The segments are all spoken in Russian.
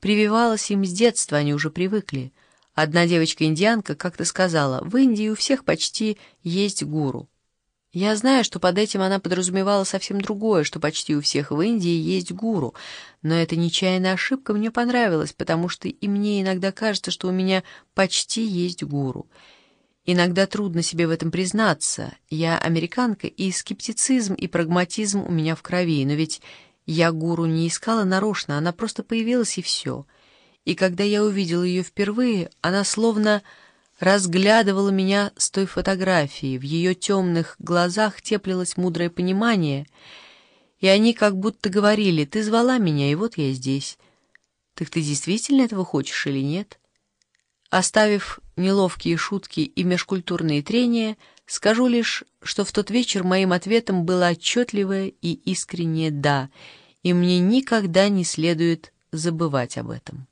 прививалось им с детства, они уже привыкли. Одна девочка-индианка как-то сказала: «В Индии у всех почти есть гуру». Я знаю, что под этим она подразумевала совсем другое, что почти у всех в Индии есть гуру, но эта нечаянная ошибка мне понравилась, потому что и мне иногда кажется, что у меня почти есть гуру. Иногда трудно себе в этом признаться. Я американка, и скептицизм, и прагматизм у меня в крови, но ведь я гуру не искала нарочно, она просто появилась, и все. И когда я увидела ее впервые, она словно разглядывала меня с той фотографии, в ее темных глазах теплилось мудрое понимание, и они как будто говорили: «Ты звала меня, и вот я здесь. Так ты действительно этого хочешь или нет?» Оставив неловкие шутки и межкультурные трения, скажу лишь, что в тот вечер моим ответом было отчетливое и искреннее «да», и мне никогда не следует забывать об этом.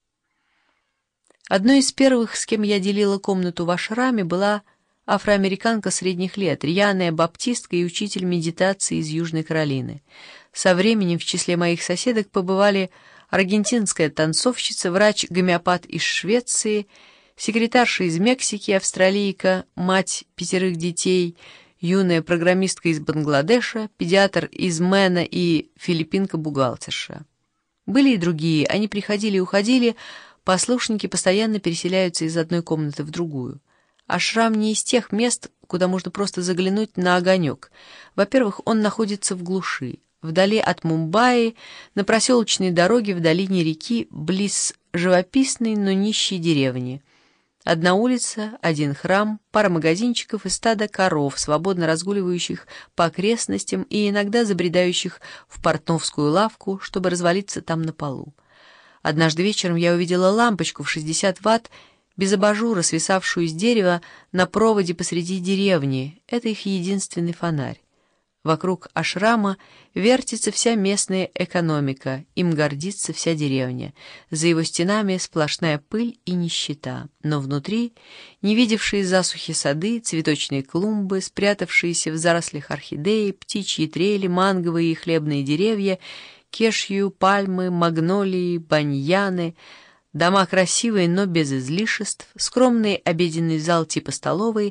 Одной из первых, с кем я делила комнату в ашраме, была афроамериканка средних лет, рьяная баптистка и учитель медитации из Южной Каролины. Со временем в числе моих соседок побывали аргентинская танцовщица, врач-гомеопат из Швеции, секретарша из Мексики, австралийка, мать 5 детей, юная программистка из Бангладеша, педиатр из Мэна и филиппинка-бухгалтерша. Были и другие, они приходили и уходили. Послушники постоянно переселяются из одной комнаты в другую. Ашрам не из тех мест, куда можно просто заглянуть на огонек. Во-первых, он находится в глуши, вдали от Мумбаи, на проселочной дороге в долине реки, близ живописной, но нищей деревни. Одна улица, один храм, пара магазинчиков и стадо коров, свободно разгуливающих по окрестностям и иногда забредающих в портновскую лавку, чтобы развалиться там на полу. Однажды вечером я увидела лампочку в 60 ватт, без абажура, свисавшую с дерева на проводе посреди деревни. Это их единственный фонарь. Вокруг ашрама вертится вся местная экономика, им гордится вся деревня. За его стенами сплошная пыль и нищета. Но внутри не видевшие засухи сады, цветочные клумбы, спрятавшиеся в зарослях орхидеи, птичьи трели, манговые и хлебные деревья, кешью, пальмы, магнолии, баньяны, дома красивые, но без излишеств, скромный обеденный зал типа столовой,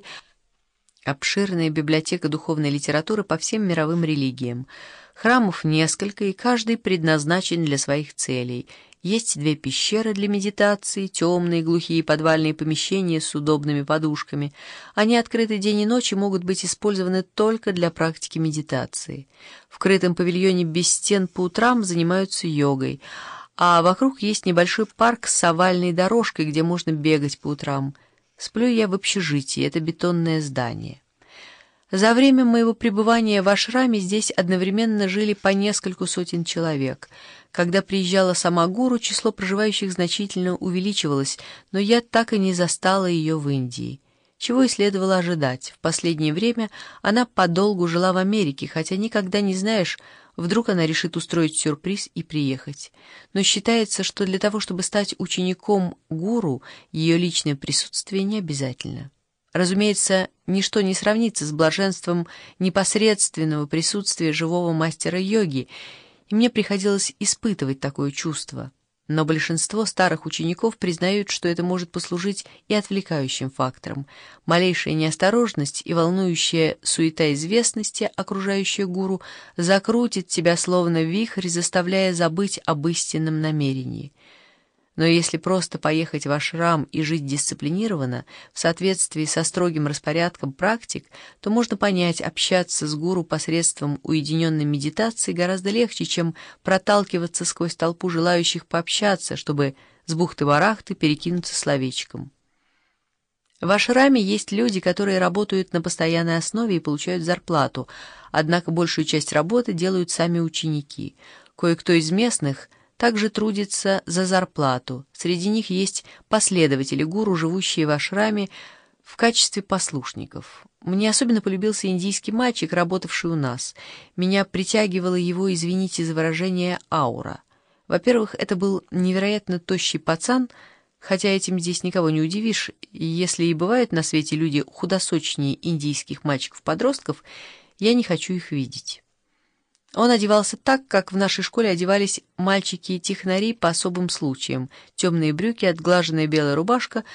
обширная библиотека духовной литературы по всем мировым религиям. Храмов несколько, и каждый предназначен для своих целей. Есть 2 пещеры для медитации, темные, глухие подвальные помещения с удобными подушками. Они открыты день и ночь и могут быть использованы только для практики медитации. В крытом павильоне без стен по утрам занимаются йогой, а вокруг есть небольшой парк с овальной дорожкой, где можно бегать по утрам. Сплю я в общежитии, это бетонное здание. За время моего пребывания в ашраме здесь одновременно жили по нескольку сотен человек. Когда приезжала сама гуру, число проживающих значительно увеличивалось, но я так и не застала ее в Индии. Чего и следовало ожидать. В последнее время она подолгу жила в Америке, хотя никогда не знаешь, вдруг она решит устроить сюрприз и приехать. Но считается, что для того, чтобы стать учеником гуру, ее личное присутствие не обязательно. Разумеется, ничто не сравнится с блаженством непосредственного присутствия живого мастера йоги, и мне приходилось испытывать такое чувство. Но большинство старых учеников признают, что это может послужить и отвлекающим фактором. Малейшая неосторожность и волнующая суета известности, окружающая гуру, закрутит тебя словно вихрь, заставляя забыть об истинном намерении. Но если просто поехать в ашрам и жить дисциплинированно, в соответствии со строгим распорядком практик, то можно понять, общаться с гуру посредством уединенной медитации гораздо легче, чем проталкиваться сквозь толпу желающих пообщаться, чтобы с бухты-барахты перекинуться словечком. В ашраме есть люди, которые работают на постоянной основе и получают зарплату, однако большую часть работы делают сами ученики. Кое-кто из местных также трудится за зарплату. Среди них есть последователи гуру, живущие в ашраме в качестве послушников. Мне особенно полюбился индийский мальчик, работавший у нас. Меня притягивала его, извините за выражение, аура. Во-первых, это был невероятно тощий пацан, хотя этим здесь никого не удивишь, и если и бывают на свете люди худосочнее индийских мальчиков-подростков, я не хочу их видеть. Он одевался так, как в нашей школе одевались мальчики-технари по особым случаям: темные брюки, отглаженная белая рубашка,